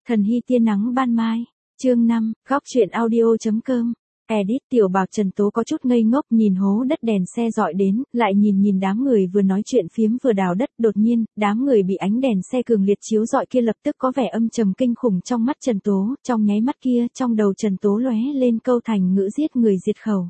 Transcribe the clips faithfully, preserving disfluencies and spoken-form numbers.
Thần hy tia nắng ban mai. Chương năm, góc truyện audio.com. Edit. Tiểu Bạc Trần Tố có chút ngây ngốc nhìn hố đất đèn xe dọi đến, lại nhìn nhìn đám người vừa nói chuyện phiếm vừa đào đất, đột nhiên, đám người bị ánh đèn xe cường liệt chiếu dọi kia lập tức có vẻ âm trầm kinh khủng trong mắt Trần Tố, trong nháy mắt kia, trong đầu Trần Tố lóe lên câu thành ngữ giết người diệt khẩu.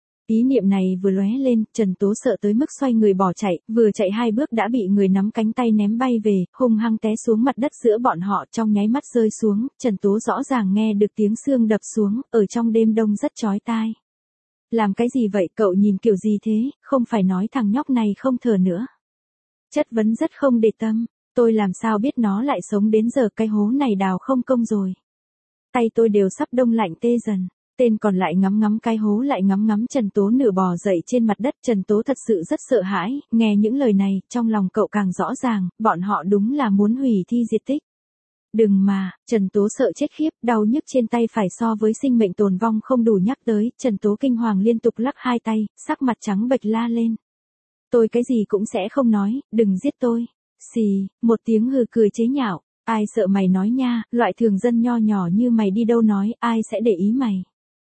Ý niệm này vừa lóe lên, Trần Tố sợ tới mức xoay người bỏ chạy, vừa chạy hai bước đã bị người nắm cánh tay ném bay về, hung hăng té xuống mặt đất giữa bọn họ, trong nháy mắt rơi xuống, Trần Tố rõ ràng nghe được tiếng xương đập xuống, ở trong đêm đông rất chói tai. Làm cái gì vậy, cậu nhìn kiểu gì thế, không phải nói thằng nhóc này không thở nữa. Chất vấn rất không để tâm, tôi làm sao biết nó lại sống đến giờ, cái hố này đào không công rồi. Tay tôi đều sắp đông lạnh tê dần. Tên còn lại ngắm ngắm cái hố lại ngắm ngắm Trần Tố nửa bò dậy trên mặt đất. Trần Tố thật sự rất sợ hãi, nghe những lời này, trong lòng cậu càng rõ ràng, bọn họ đúng là muốn hủy thi diệt tích. Đừng mà, Trần Tố sợ chết khiếp, đau nhức trên tay phải so với sinh mệnh tồn vong không đủ nhắc tới, Trần Tố kinh hoàng liên tục lắc hai tay, sắc mặt trắng bệch la lên. Tôi cái gì cũng sẽ không nói, đừng giết tôi. Xì, một tiếng hừ cười chế nhạo, ai sợ mày nói nha, loại thường dân nho nhỏ như mày đi đâu nói, ai sẽ để ý mày.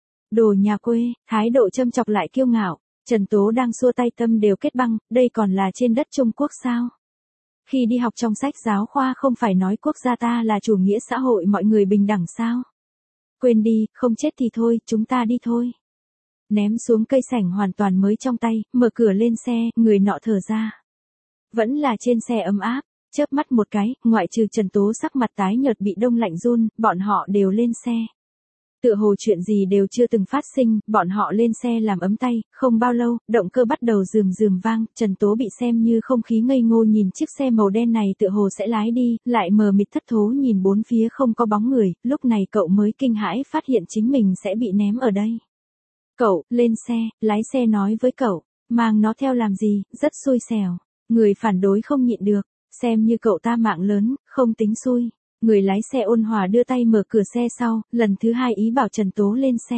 Đồ nhà quê, thái độ châm chọc lại kiêu ngạo, Trần Tố đang xua tay tâm đều kết băng, đây còn là trên đất Trung Quốc sao? Khi đi học trong sách giáo khoa không phải nói quốc gia ta là chủ nghĩa xã hội mọi người bình đẳng sao? Quên đi, không chết thì thôi, chúng ta đi thôi. Ném xuống cây sảnh hoàn toàn mới trong tay, mở cửa lên xe, người nọ thở ra. Vẫn là trên xe ấm áp, chớp mắt một cái, ngoại trừ Trần Tố sắc mặt tái nhợt bị đông lạnh run, bọn họ đều lên xe. Tựa hồ chuyện gì đều chưa từng phát sinh, bọn họ lên xe làm ấm tay, không bao lâu, động cơ bắt đầu rườm rườm vang, Trần Tố bị xem như không khí ngây ngô nhìn chiếc xe màu đen này tựa hồ sẽ lái đi, lại mờ mịt thất thố nhìn bốn phía không có bóng người, lúc này cậu mới kinh hãi phát hiện chính mình sẽ bị ném ở đây. Cậu, lên xe, lái xe nói với cậu, mang nó theo làm gì, rất xui xẻo, người phản đối không nhịn được, xem như cậu ta mạng lớn, không tính xui. Người lái xe ôn hòa đưa tay mở cửa xe sau, lần thứ hai ý bảo Trần Tố lên xe.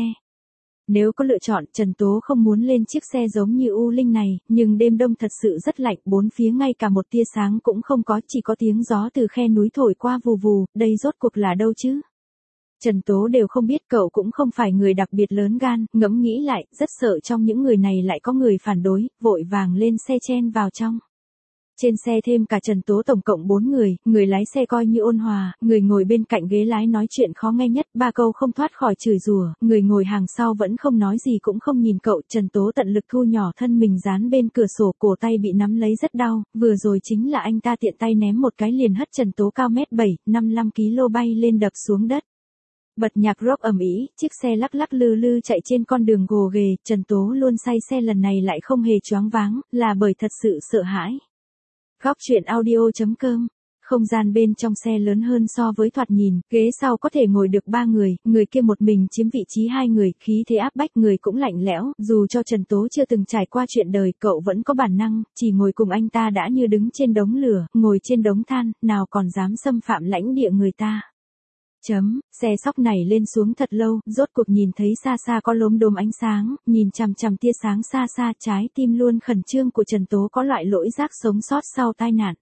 Nếu có lựa chọn, Trần Tố không muốn lên chiếc xe giống như U Linh này, nhưng đêm đông thật sự rất lạnh, bốn phía ngay cả một tia sáng cũng không có, chỉ có tiếng gió từ khe núi thổi qua vù vù, đây rốt cuộc là đâu chứ? Trần Tố đều không biết, cậu cũng không phải người đặc biệt lớn gan, ngẫm nghĩ lại, rất sợ trong những người này lại có người phản đối, vội vàng lên xe chen vào trong. Trên xe thêm cả Trần Tố tổng cộng bốn người, người lái xe coi như ôn hòa, người ngồi bên cạnh ghế lái nói chuyện khó nghe nhất, ba câu không thoát khỏi chửi rủa, người ngồi hàng sau vẫn không nói gì cũng không nhìn cậu, Trần Tố tận lực thu nhỏ thân mình dán bên cửa sổ, cổ tay bị nắm lấy rất đau, vừa rồi chính là anh ta tiện tay ném một cái liền hất Trần Tố cao mét bảy, năm mươi lăm ki lô gam bay lên đập xuống đất. Bật nhạc rock ầm ĩ, chiếc xe lắc lắc lư lư chạy trên con đường gồ ghề, Trần Tố luôn say xe lần này lại không hề choáng váng, là bởi thật sự sợ hãi. Góc truyện audio.com. Không gian bên trong xe lớn hơn so với thoạt nhìn, ghế sau có thể ngồi được ba người, người kia một mình chiếm vị trí hai người, khí thế áp bách người cũng lạnh lẽo, dù cho Trần Tố chưa từng trải qua chuyện đời, cậu vẫn có bản năng, chỉ ngồi cùng anh ta đã như đứng trên đống lửa, ngồi trên đống than, nào còn dám xâm phạm lãnh địa người ta. Chấm, xe sóc này lên xuống thật lâu, rốt cuộc nhìn thấy xa xa có lốm đốm ánh sáng, nhìn chằm chằm tia sáng xa xa, trái tim luôn khẩn trương của Trần Tố có loại lỗi giác sống sót sau tai nạn.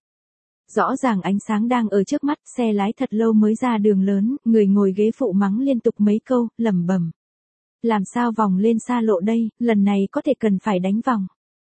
Rõ ràng ánh sáng đang ở trước mắt, xe lái thật lâu mới ra đường lớn, người ngồi ghế phụ mắng liên tục mấy câu, lẩm bẩm. Làm sao vòng lên xa lộ đây, lần này có thể cần phải đánh vòng.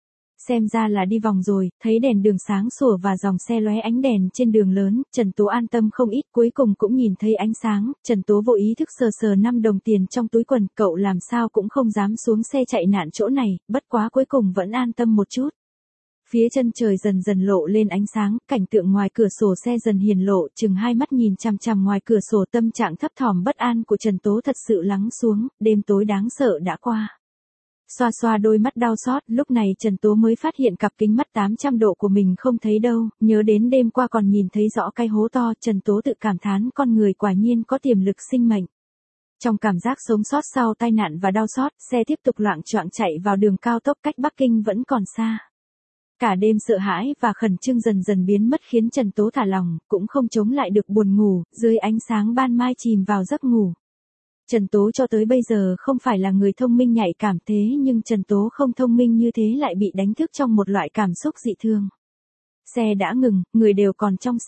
Xem ra là đi vòng rồi, thấy đèn đường sáng sủa và dòng xe lóe ánh đèn trên đường lớn, Trần Tố an tâm không ít, cuối cùng cũng nhìn thấy ánh sáng, Trần Tố vô ý thức sờ sờ năm đồng tiền trong túi quần, cậu làm sao cũng không dám xuống xe chạy nạn chỗ này, bất quá cuối cùng vẫn an tâm một chút. Phía chân trời dần dần lộ lên ánh sáng, cảnh tượng ngoài cửa sổ xe dần hiển lộ, chừng hai mắt nhìn chằm chằm ngoài cửa sổ, tâm trạng thấp thỏm bất an của Trần Tố thật sự lắng xuống, đêm tối đáng sợ đã qua. Xoa xoa đôi mắt đau xót, lúc này Trần Tố mới phát hiện cặp kính mắt tám trăm độ của mình không thấy đâu, nhớ đến đêm qua còn nhìn thấy rõ cái hố to, Trần Tố tự cảm thán con người quả nhiên có tiềm lực sinh mệnh. Trong cảm giác sống sót sau tai nạn và đau xót, xe tiếp tục loạng choạng chạy vào đường cao tốc cách Bắc Kinh vẫn còn xa. Cả đêm sợ hãi và khẩn trương dần dần biến mất khiến Trần Tố thả lòng, cũng không chống lại được buồn ngủ, dưới ánh sáng ban mai chìm vào giấc ngủ. Trần Tố cho tới bây giờ không phải là người thông minh nhạy cảm thế nhưng Trần Tố không thông minh như thế lại bị đánh thức trong một loại cảm xúc dị thường. Xe đã ngừng, người đều còn trong xe.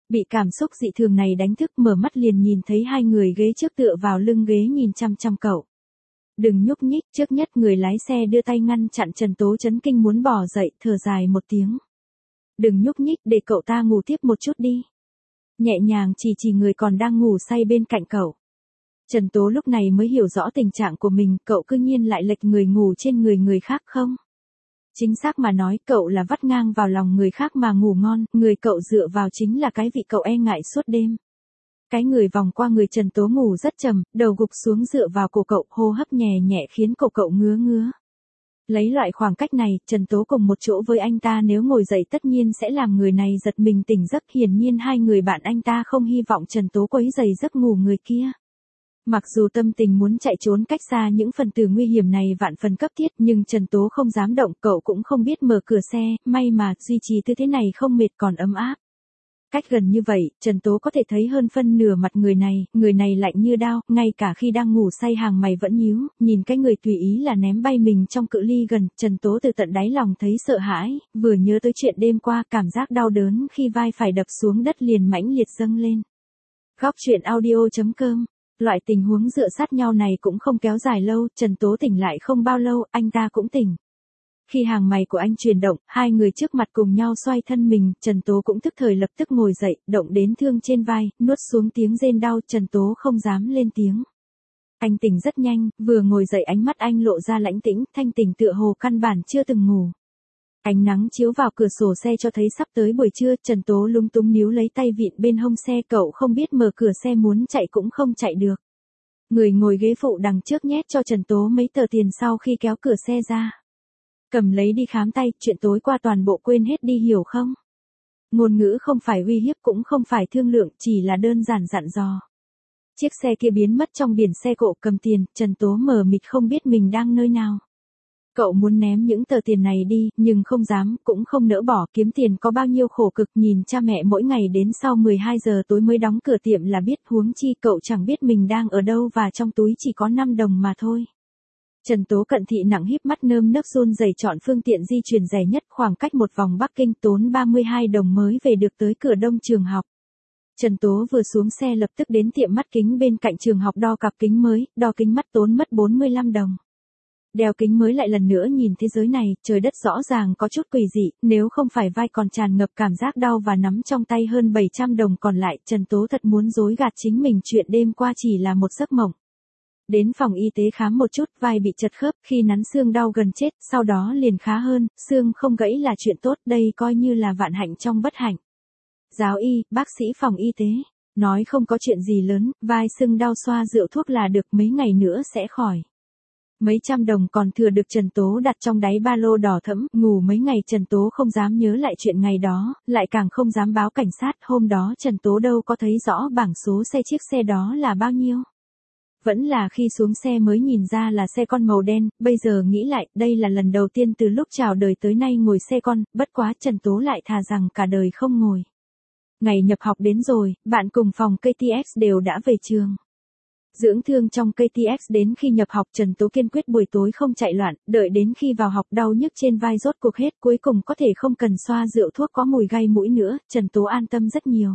Bị cảm xúc dị thường này đánh thức, mở mắt liền nhìn thấy hai người ghế trước tựa vào lưng ghế nhìn chăm chăm cậu. Đừng nhúc nhích, trước nhất người lái xe đưa tay ngăn chặn. Trần Tố chấn kinh muốn bỏ dậy, thở dài một tiếng. Đừng nhúc nhích, để cậu ta ngủ tiếp một chút đi. Nhẹ nhàng chỉ chỉ người còn đang ngủ say bên cạnh cậu. Trần Tố lúc này mới hiểu rõ tình trạng của mình, cậu cư nhiên lại lệch người ngủ trên người người khác không? Chính xác mà nói, cậu là vắt ngang vào lòng người khác mà ngủ ngon, người cậu dựa vào chính là cái vị cậu e ngại suốt đêm. Cái người vòng qua người Trần Tố ngủ rất trầm, đầu gục xuống dựa vào cổ cậu, hô hấp nhẹ nhẹ khiến cổ cậu ngứa ngứa. Lấy loại khoảng cách này, Trần Tố cùng một chỗ với anh ta nếu ngồi dậy tất nhiên sẽ làm người này giật mình tỉnh giấc. Hiển nhiên hai người bạn anh ta không hy vọng Trần Tố quấy rầy giấc ngủ người kia. Mặc dù tâm tình muốn chạy trốn cách xa những phần tử nguy hiểm này vạn phần cấp thiết, nhưng Trần Tố không dám động, cậu cũng không biết mở cửa xe, may mà duy trì tư thế này không mệt còn ấm áp. Cách gần như vậy, Trần Tố có thể thấy hơn phân nửa mặt người này, người này lạnh như đao, ngay cả khi đang ngủ say hàng mày vẫn nhíu, nhìn cái người tùy ý là ném bay mình trong cự ly gần, Trần Tố từ tận đáy lòng thấy sợ hãi, vừa nhớ tới chuyện đêm qua, cảm giác đau đớn khi vai phải đập xuống đất liền mãnh liệt dâng lên. Góc truyện audio chấm com. Loại tình huống dựa sát nhau này cũng không kéo dài lâu, Trần Tố tỉnh lại không bao lâu, anh ta cũng tỉnh. Khi hàng mày của anh chuyển động, hai người trước mặt cùng nhau xoay thân mình, Trần Tố cũng tức thời lập tức ngồi dậy, động đến thương trên vai, nuốt xuống tiếng rên đau, Trần Tố không dám lên tiếng. Anh tỉnh rất nhanh, vừa ngồi dậy ánh mắt anh lộ ra lãnh tĩnh, thanh tỉnh tựa hồ căn bản chưa từng ngủ. Ánh nắng chiếu vào cửa sổ xe cho thấy sắp tới buổi trưa, Trần Tố lúng túng níu lấy tay vịn bên hông xe, cậu không biết mở cửa xe muốn chạy cũng không chạy được. Người ngồi ghế phụ đằng trước nhét cho Trần Tố mấy tờ tiền sau khi kéo cửa xe ra. Cầm lấy đi khám tay, chuyện tối qua toàn bộ quên hết đi hiểu không? Ngôn ngữ không phải uy hiếp cũng không phải thương lượng, chỉ là đơn giản dặn dò. Chiếc xe kia biến mất trong biển xe cộ, cầm tiền, Trần Tố mờ mịt không biết mình đang nơi nào. Cậu muốn ném những tờ tiền này đi, nhưng không dám, cũng không nỡ bỏ, kiếm tiền có bao nhiêu khổ cực, nhìn cha mẹ mỗi ngày đến sau mười hai giờ tối mới đóng cửa tiệm là biết, huống chi cậu chẳng biết mình đang ở đâu và trong túi chỉ có năm đồng mà thôi. Trần Tố cận thị nặng híp mắt nơm nớp run rẩy chọn phương tiện di chuyển rẻ nhất, khoảng cách một vòng Bắc Kinh tốn ba mươi hai đồng mới về được tới cửa đông trường học. Trần Tố vừa xuống xe lập tức đến tiệm mắt kính bên cạnh trường học đo cặp kính mới, đo kính mắt tốn mất bốn mươi lăm đồng. Đeo kính mới lại lần nữa nhìn thế giới này, trời đất rõ ràng có chút quỷ dị, nếu không phải vai còn tràn ngập cảm giác đau và nắm trong tay hơn bảy trăm đồng còn lại, Trần Tố thật muốn dối gạt chính mình chuyện đêm qua chỉ là một giấc mộng. Đến phòng y tế khám một chút, vai bị chật khớp, khi nắn xương đau gần chết, sau đó liền khá hơn, xương không gãy là chuyện tốt, đây coi như là vạn hạnh trong bất hạnh. Giáo y, bác sĩ phòng y tế, nói không có chuyện gì lớn, vai sưng đau xoa rượu thuốc là được, mấy ngày nữa sẽ khỏi. Mấy trăm đồng còn thừa được Trần Tố đặt trong đáy ba lô đỏ thẫm, ngủ mấy ngày Trần Tố không dám nhớ lại chuyện ngày đó, lại càng không dám báo cảnh sát, hôm đó Trần Tố đâu có thấy rõ bảng số xe chiếc xe đó là bao nhiêu. Vẫn là khi xuống xe mới nhìn ra là xe con màu đen, bây giờ nghĩ lại, đây là lần đầu tiên từ lúc chào đời tới nay ngồi xe con, bất quá Trần Tố lại thà rằng cả đời không ngồi. Ngày nhập học đến rồi, bạn cùng phòng ca tê ét đều đã về trường. Dưỡng thương trong ca tê ét đến khi nhập học Trần Tố kiên quyết buổi tối không chạy loạn, đợi đến khi vào học đau nhức trên vai rốt cuộc hết, cuối cùng có thể không cần xoa rượu thuốc có mùi gai mũi nữa, Trần Tố an tâm rất nhiều.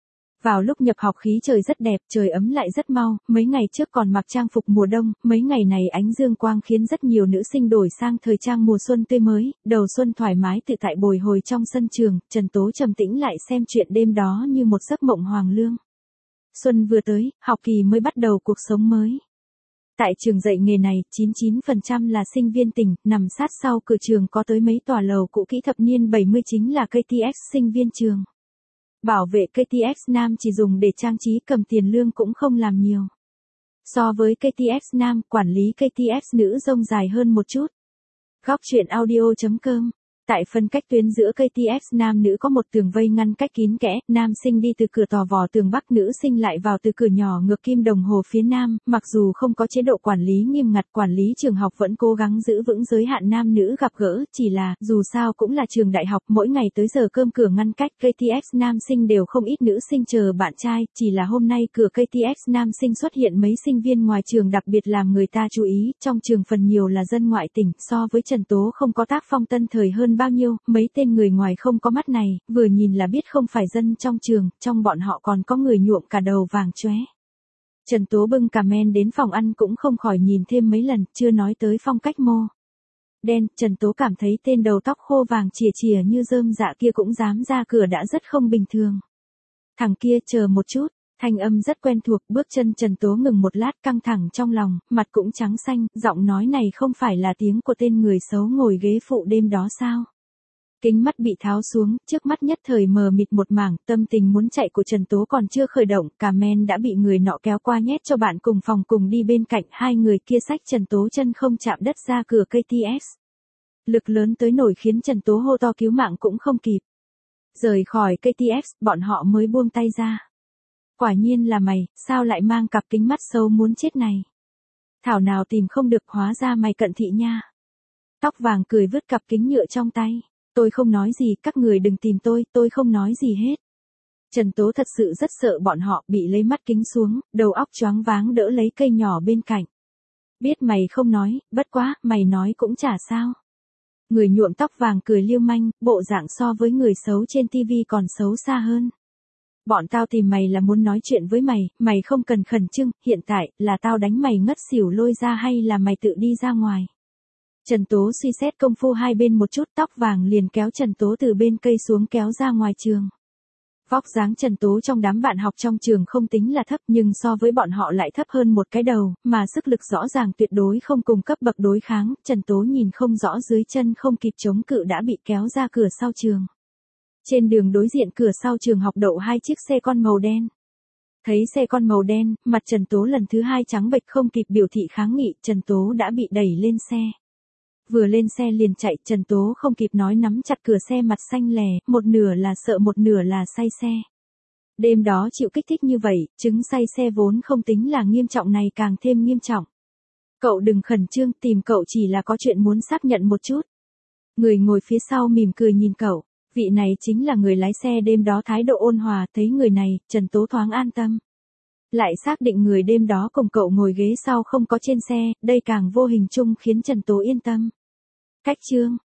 Vào lúc nhập học khí trời rất đẹp, trời ấm lại rất mau, mấy ngày trước còn mặc trang phục mùa đông, mấy ngày này ánh dương quang khiến rất nhiều nữ sinh đổi sang thời trang mùa xuân tươi mới, đầu xuân thoải mái tự tại bồi hồi trong sân trường, Trần Tố trầm tĩnh lại xem chuyện đêm đó như một giấc mộng hoàng lương. Xuân vừa tới, học kỳ mới bắt đầu cuộc sống mới. Tại trường dạy nghề này, chín mươi chín phần trăm là sinh viên tỉnh, nằm sát sau cửa trường có tới mấy tòa lầu cũ kỹ thập niên bảy mươi chính là ca tê ét sinh viên trường. Bảo vệ ca tê ét nam chỉ dùng để trang trí, cầm tiền lương cũng không làm nhiều. So với ca tê ét nam, quản lý ca tê ét nữ rông dài hơn một chút. Góc truyện audio chấm com. Tại phân cách tuyến giữa ca tê ét nam nữ có một tường vây ngăn cách kín kẽ, nam sinh đi từ cửa tò vò tường bắc, nữ sinh lại vào từ cửa nhỏ ngược kim đồng hồ phía nam, mặc dù không có chế độ quản lý nghiêm ngặt, quản lý trường học vẫn cố gắng giữ vững giới hạn nam nữ gặp gỡ, chỉ là, dù sao cũng là trường đại học, mỗi ngày tới giờ cơm cửa ngăn cách, ca tê ét nam sinh đều không ít nữ sinh chờ bạn trai, chỉ là hôm nay cửa ca tê ét nam sinh xuất hiện mấy sinh viên ngoài trường đặc biệt làm người ta chú ý, trong trường phần nhiều là dân ngoại tỉnh, so với Trần Tố không có tác phong tân thời hơn bao nhiêu, mấy tên người ngoài không có mắt này, vừa nhìn là biết không phải dân trong trường, trong bọn họ còn có người nhuộm cả đầu vàng chóe. Trần Tố bưng cà men đến phòng ăn cũng không khỏi nhìn thêm mấy lần, chưa nói tới phong cách mô đen, Trần Tố cảm thấy tên đầu tóc khô vàng chìa chìa như rơm dạ kia cũng dám ra cửa đã rất không bình thường. Thằng kia chờ một chút, thanh âm rất quen thuộc, bước chân Trần Tố ngừng một lát căng thẳng trong lòng, mặt cũng trắng xanh, giọng nói này không phải là tiếng của tên người xấu ngồi ghế phụ đêm đó sao? Kính mắt bị tháo xuống, trước mắt nhất thời mờ mịt một mảng, tâm tình muốn chạy của Trần Tố còn chưa khởi động, cà men đã bị người nọ kéo qua nhét cho bạn cùng phòng cùng đi bên cạnh, hai người kia xách Trần Tố chân không chạm đất ra cửa ca tê ét. Lực lớn tới nổi khiến Trần Tố hô to cứu mạng cũng không kịp. Rời khỏi ca tê ét, bọn họ mới buông tay ra. Quả nhiên là mày, sao lại mang cặp kính mắt xấu muốn chết này? Thảo nào tìm không được, hóa ra mày cận thị nha. Tóc vàng cười vứt cặp kính nhựa trong tay. Tôi không nói gì, các người đừng tìm tôi, tôi không nói gì hết. Trần Tố thật sự rất sợ bọn họ, bị lấy mắt kính xuống, đầu óc choáng váng đỡ lấy cây nhỏ bên cạnh. Biết mày không nói, bất quá, mày nói cũng chả sao. Người nhuộm tóc vàng cười liêu manh, bộ dạng so với người xấu trên tivi còn xấu xa hơn. Bọn tao tìm mày là muốn nói chuyện với mày, mày không cần khẩn trương, hiện tại, là tao đánh mày ngất xỉu lôi ra hay là mày tự đi ra ngoài. Trần Tố suy xét công phu hai bên một chút, tóc vàng liền kéo Trần Tố từ bên cây xuống kéo ra ngoài trường. Vóc dáng Trần Tố trong đám bạn học trong trường không tính là thấp nhưng so với bọn họ lại thấp hơn một cái đầu, mà sức lực rõ ràng tuyệt đối không cùng cấp bậc đối kháng, Trần Tố nhìn không rõ dưới chân không kịp chống cự đã bị kéo ra cửa sau trường. Trên đường đối diện cửa sau trường học đậu hai chiếc xe con màu đen. Thấy xe con màu đen, mặt Trần Tố lần thứ hai trắng bệch không kịp biểu thị kháng nghị, Trần Tố đã bị đẩy lên xe. Vừa lên xe liền chạy, Trần Tố không kịp nói nắm chặt cửa xe mặt xanh lè, một nửa là sợ một nửa là say xe. Đêm đó chịu kích thích như vậy, chứng say xe vốn không tính là nghiêm trọng này càng thêm nghiêm trọng. Cậu đừng khẩn trương, tìm cậu chỉ là có chuyện muốn xác nhận một chút. Người ngồi phía sau mỉm cười nhìn cậu, vị này chính là người lái xe đêm đó thái độ ôn hòa, thấy người này, Trần Tố thoáng an tâm. Lại xác định người đêm đó cùng cậu ngồi ghế sau không có trên xe, đây càng vô hình chung khiến Trần Tố yên tâm. Cách chương